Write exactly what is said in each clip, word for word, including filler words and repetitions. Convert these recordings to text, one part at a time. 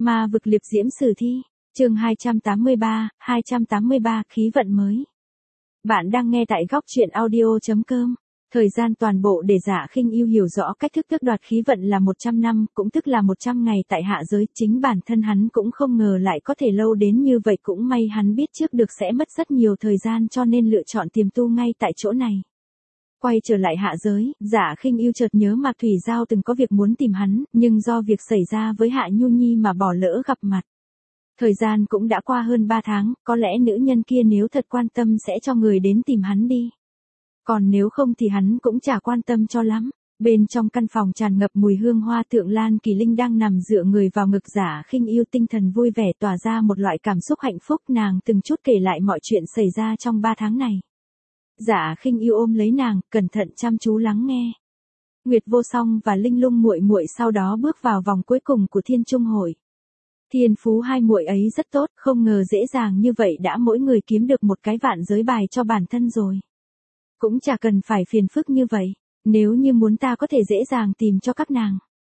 Ma vực liệp diễm sử thi, chương hai trăm tám mươi ba, hai trăm tám mươi ba khí vận mới. Bạn đang nghe tại góc truyện audio chấm com. Thời gian toàn bộ để Dạ Khinh Yêu hiểu rõ cách thức tước đoạt khí vận là một trăm năm, cũng tức là một trăm ngày tại hạ giới, chính bản thân hắn cũng không ngờ lại có thể lâu đến như vậy, cũng may hắn biết trước được sẽ mất rất nhiều thời gian cho nên lựa chọn tiềm tu ngay tại chỗ này. Quay trở lại hạ giới, Dạ Khinh Yêu chợt nhớ Mạc Thủy Giao từng có việc muốn tìm hắn, nhưng do việc xảy ra với Hạ Nhu Nhi mà bỏ lỡ gặp mặt. Thời gian cũng đã qua hơn ba tháng, có lẽ nữ nhân kia nếu thật quan tâm sẽ cho người đến tìm hắn đi. Còn nếu không thì hắn cũng chả quan tâm cho lắm. Bên trong căn phòng tràn ngập mùi hương hoa, Thượng Lan Kỳ Linh đang nằm dựa người vào ngực Dạ Khinh Yêu, tinh thần vui vẻ tỏa ra một loại cảm xúc hạnh phúc, nàng từng chút kể lại mọi chuyện xảy ra trong ba tháng này. Dạ Khinh Yêu ôm lấy nàng, cẩn thận chăm chú lắng nghe. Nguyệt Vô Song và Linh Lung muội muội sau đó bước vào vòng cuối cùng của Thiên Trung hội. Thiên phú hai muội ấy rất tốt, không ngờ dễ dàng như vậy đã mỗi người kiếm được một cái vạn giới bài cho bản thân rồi. Cũng chả cần phải phiền phức như vậy, nếu như muốn ta có thể dễ dàng tìm cho các nàng.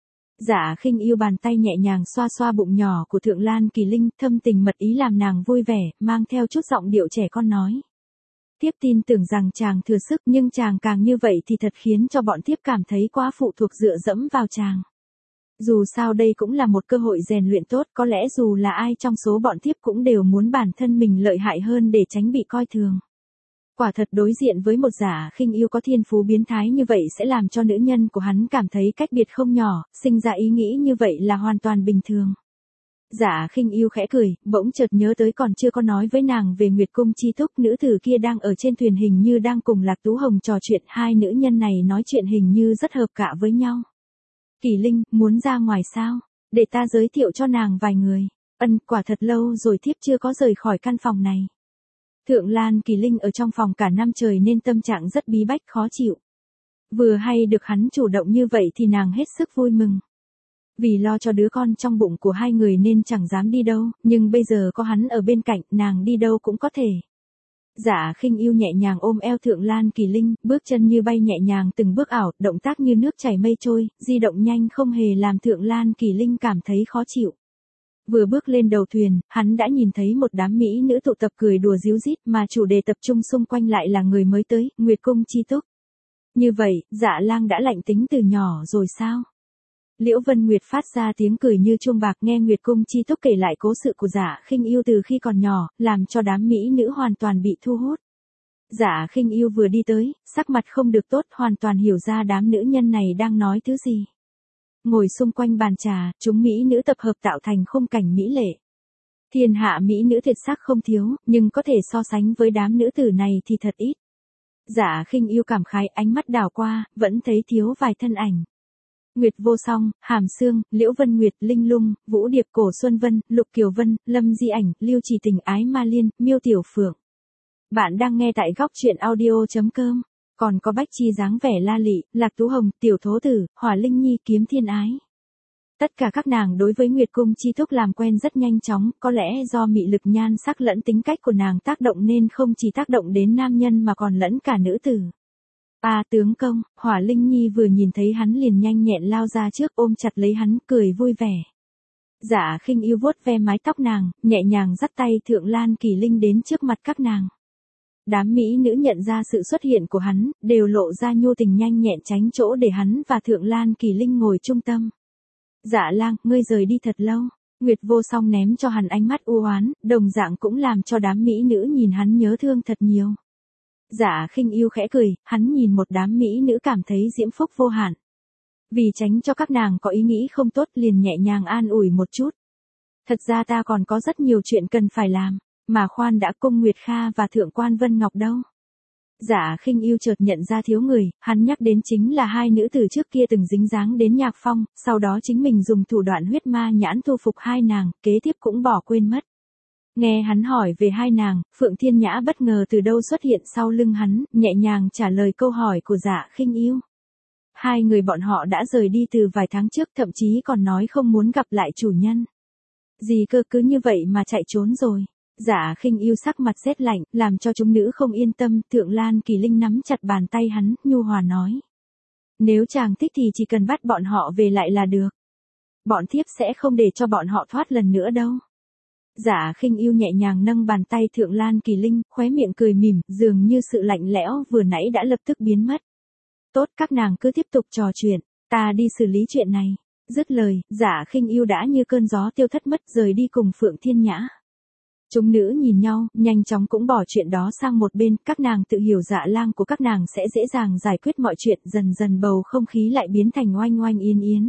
Dạ Khinh Yêu bàn tay nhẹ nhàng xoa xoa bụng nhỏ của Thượng Lan Kỳ Linh, thâm tình mật ý làm nàng vui vẻ, mang theo chút giọng điệu trẻ con nói. Tiếp tin tưởng rằng chàng thừa sức, nhưng chàng càng như vậy thì thật khiến cho bọn thiếp cảm thấy quá phụ thuộc dựa dẫm vào chàng. Dù sao đây cũng là một cơ hội rèn luyện tốt, có lẽ dù là ai trong số bọn thiếp cũng đều muốn bản thân mình lợi hại hơn để tránh bị coi thường. Quả thật đối diện với một Dạ Khinh Yêu có thiên phú biến thái như vậy sẽ làm cho nữ nhân của hắn cảm thấy cách biệt không nhỏ, sinh ra ý nghĩ như vậy là hoàn toàn bình thường. Dạ Khinh Yêu khẽ cười, bỗng chợt nhớ tới còn chưa có nói với nàng về Nguyệt Cung Chi Túc, nữ tử kia đang ở trên thuyền hình như đang cùng Lạc Tú Hồng trò chuyện, hai nữ nhân này nói chuyện hình như rất hợp cả với nhau. Kỳ Linh, muốn ra ngoài sao? Để ta giới thiệu cho nàng vài người. Ân, quả thật lâu rồi thiếp chưa có rời khỏi căn phòng này. Thượng Lan Kỳ Linh ở trong phòng cả năm trời nên tâm trạng rất bí bách khó chịu. Vừa hay được hắn chủ động như vậy thì nàng hết sức vui mừng. Vì lo cho đứa con trong bụng của hai người nên chẳng dám đi đâu, nhưng bây giờ có hắn ở bên cạnh, nàng đi đâu cũng có thể. Dạ Khinh Yêu nhẹ nhàng ôm eo Thượng Lan Kỳ Linh, bước chân như bay nhẹ nhàng từng bước ảo, động tác như nước chảy mây trôi, di động nhanh không hề làm Thượng Lan Kỳ Linh cảm thấy khó chịu. Vừa bước lên đầu thuyền, hắn đã nhìn thấy một đám mỹ nữ tụ tập cười đùa ríu rít, mà chủ đề tập trung xung quanh lại là người mới tới, Nguyệt Cung Chi Túc. Như vậy, Dạ Lang đã lạnh tính từ nhỏ rồi sao? Liễu Vân Nguyệt phát ra tiếng cười như chuông bạc, nghe Nguyệt Cung Chi Túc kể lại cố sự của Dạ Khinh Yêu từ khi còn nhỏ, làm cho đám mỹ nữ hoàn toàn bị thu hút. Dạ Khinh Yêu vừa đi tới, sắc mặt không được tốt, hoàn toàn hiểu ra đám nữ nhân này đang nói thứ gì. Ngồi xung quanh bàn trà, chúng mỹ nữ tập hợp tạo thành khung cảnh mỹ lệ. Thiên hạ mỹ nữ tuyệt sắc không thiếu, nhưng có thể so sánh với đám nữ tử này thì thật ít. Dạ Khinh Yêu cảm khái, ánh mắt đảo qua, vẫn thấy thiếu vài thân ảnh. Nguyệt Vô Song, Hàm Sương, Liễu Vân Nguyệt, Linh Lung, Vũ Điệp, Cổ Xuân Vân, Lục Kiều Vân, Lâm Di Ảnh, Lưu Trì Tình, Ái Ma Liên, Miêu Tiểu Phượng. Bạn đang nghe tại góc truyện audio chấm com. Còn có Bách Chi dáng vẻ la lị, Lạc Tú Hồng, Tiểu Thố Tử, Hỏa Linh Nhi, Kiếm Thiên Ái. Tất cả các nàng đối với Nguyệt Cung Chi Túc làm quen rất nhanh chóng, có lẽ do mị lực nhan sắc lẫn tính cách của nàng tác động nên không chỉ tác động đến nam nhân mà còn lẫn cả nữ tử. A tướng công, Hỏa Linh Nhi vừa nhìn thấy hắn liền nhanh nhẹn lao ra trước, ôm chặt lấy hắn, cười vui vẻ. Dạ Khinh Yêu vuốt ve mái tóc nàng, nhẹ nhàng dắt tay Thượng Lan Kỳ Linh đến trước mặt các nàng. Đám mỹ nữ nhận ra sự xuất hiện của hắn, đều lộ ra nhu tình nhanh nhẹn tránh chỗ để hắn và Thượng Lan Kỳ Linh ngồi trung tâm. Dạ Lang, ngươi rời đi thật lâu. Nguyệt Vô Song ném cho hắn ánh mắt u oán, đồng dạng cũng làm cho đám mỹ nữ nhìn hắn nhớ thương thật nhiều. Dạ Khinh Yêu khẽ cười, hắn nhìn một đám mỹ nữ cảm thấy diễm phúc vô hạn. Vì tránh cho các nàng có ý nghĩ không tốt liền nhẹ nhàng an ủi một chút. Thật ra ta còn có rất nhiều chuyện cần phải làm, mà khoan đã, Cung Nguyệt Kha và Thượng Quan Vân Ngọc đâu? Dạ Khinh Yêu chợt nhận ra thiếu người, hắn nhắc đến chính là hai nữ tử trước kia từng dính dáng đến Nhạc Phong, sau đó chính mình dùng thủ đoạn huyết ma nhãn thu phục hai nàng, kế tiếp cũng bỏ quên mất. Nghe hắn hỏi về hai nàng, Phượng Thiên Nhã bất ngờ từ đâu xuất hiện sau lưng hắn, nhẹ nhàng trả lời câu hỏi của Dạ Khinh Yêu. Hai người bọn họ đã rời đi từ vài tháng trước, thậm chí còn nói không muốn gặp lại chủ nhân. Gì cơ, cứ như vậy mà chạy trốn rồi. Dạ Khinh Yêu sắc mặt rét lạnh, làm cho chúng nữ không yên tâm. Thượng Lan Kỳ Linh nắm chặt bàn tay hắn, nhu hòa nói. Nếu chàng thích thì chỉ cần bắt bọn họ về lại là được. bọn thiếp sẽ không để cho bọn họ thoát lần nữa đâu. Giả Khinh Yêu nhẹ nhàng nâng bàn tay thượng Lan Kỳ Linh, khóe miệng cười mỉm, dường như sự lạnh lẽo vừa nãy đã lập tức biến mất. Tốt, các nàng cứ tiếp tục trò chuyện, ta đi xử lý chuyện này. Dứt lời, Giả Khinh Yêu đã như cơn gió tiêu thất mất rời đi cùng Phượng Thiên Nhã. Chúng nữ nhìn nhau, nhanh chóng cũng bỏ chuyện đó sang một bên, các nàng tự hiểu Dạ Lang của các nàng sẽ dễ dàng giải quyết mọi chuyện, dần dần bầu không khí lại biến thành oanh oanh yên yến.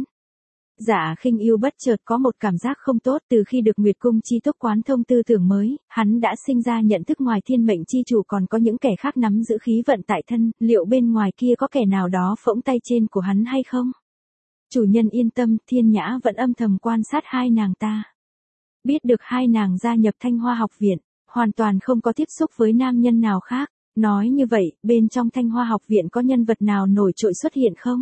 Giả Khinh Yêu bất chợt có một cảm giác không tốt từ khi được Nguyệt Cung Chi Túc quán thông tư tưởng mới, hắn đã sinh ra nhận thức ngoài thiên mệnh chi chủ còn có những kẻ khác nắm giữ khí vận tại thân, liệu bên ngoài kia có kẻ nào đó phỗng tay trên của hắn hay không? Chủ nhân yên tâm, Thiên Nhã vẫn âm thầm quan sát hai nàng ta. Biết được hai nàng gia nhập Thanh Hoa học viện, hoàn toàn không có tiếp xúc với nam nhân nào khác. Nói như vậy, bên trong Thanh Hoa học viện có nhân vật nào nổi trội xuất hiện không?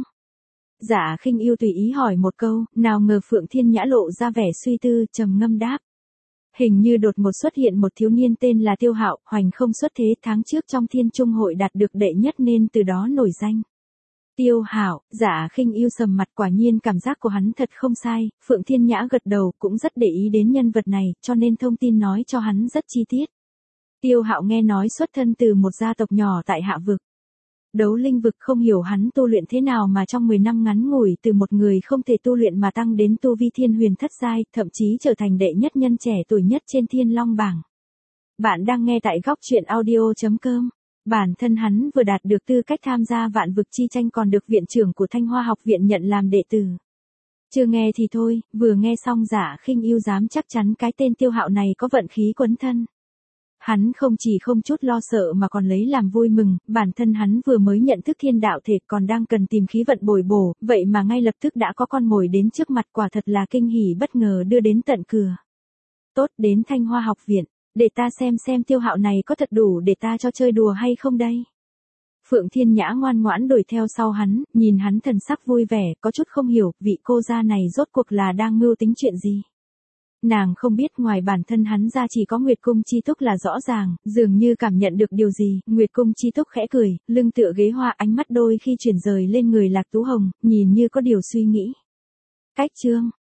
Giả Khinh Yêu tùy ý hỏi một câu, nào ngờ Phượng Thiên Nhã lộ ra vẻ suy tư, trầm ngâm đáp. Hình như đột ngột xuất hiện một thiếu niên tên là Tiêu Hạo, hoành không xuất thế, tháng trước trong Thiên Trung hội đạt được đệ nhất nên từ đó nổi danh. Tiêu Hạo, Giả Khinh Yêu sầm mặt, quả nhiên cảm giác của hắn thật không sai, Phượng Thiên Nhã gật đầu, cũng rất để ý đến nhân vật này, cho nên thông tin nói cho hắn rất chi tiết. Tiêu Hạo nghe nói xuất thân từ một gia tộc nhỏ tại Hạ Vực. Đấu Linh Vực, không hiểu hắn tu luyện thế nào mà trong mười năm ngắn ngủi từ một người không thể tu luyện mà tăng đến tu vi Thiên Huyền thất giai, thậm chí trở thành đệ nhất nhân trẻ tuổi nhất trên Thiên Long bảng. Bạn đang nghe tại góc truyện audio chấm com. Bản thân hắn vừa đạt được tư cách tham gia vạn vực chi tranh còn được viện trưởng của Thanh Hoa học viện nhận làm đệ tử. Chưa nghe thì thôi, vừa nghe xong Giả Khinh Yêu dám chắc chắn cái tên Tiêu Hạo này có vận khí quấn thân. Hắn không chỉ không chút lo sợ mà còn lấy làm vui mừng, bản thân hắn vừa mới nhận thức thiên đạo thể còn đang cần tìm khí vận bồi bổ, vậy mà ngay lập tức đã có con mồi đến trước mặt, quả thật là kinh hỉ bất ngờ đưa đến tận cửa. Tốt, đến Thanh Hoa học viện, để ta xem xem Tiêu Hạo này có thật đủ để ta cho chơi đùa hay không đây. Phượng Thiên Nhã ngoan ngoãn đuổi theo sau hắn, nhìn hắn thần sắc vui vẻ, có chút không hiểu, vị cô gia này rốt cuộc là đang mưu tính chuyện gì. Nàng không biết ngoài bản thân hắn ra chỉ có Nguyệt Cung Chi Túc là rõ ràng, dường như cảm nhận được điều gì, Nguyệt Cung Chi Túc khẽ cười, lưng tựa ghế hoa, ánh mắt đôi khi chuyển rời lên người Lạc Tú Hồng, nhìn như có điều suy nghĩ. Cách chương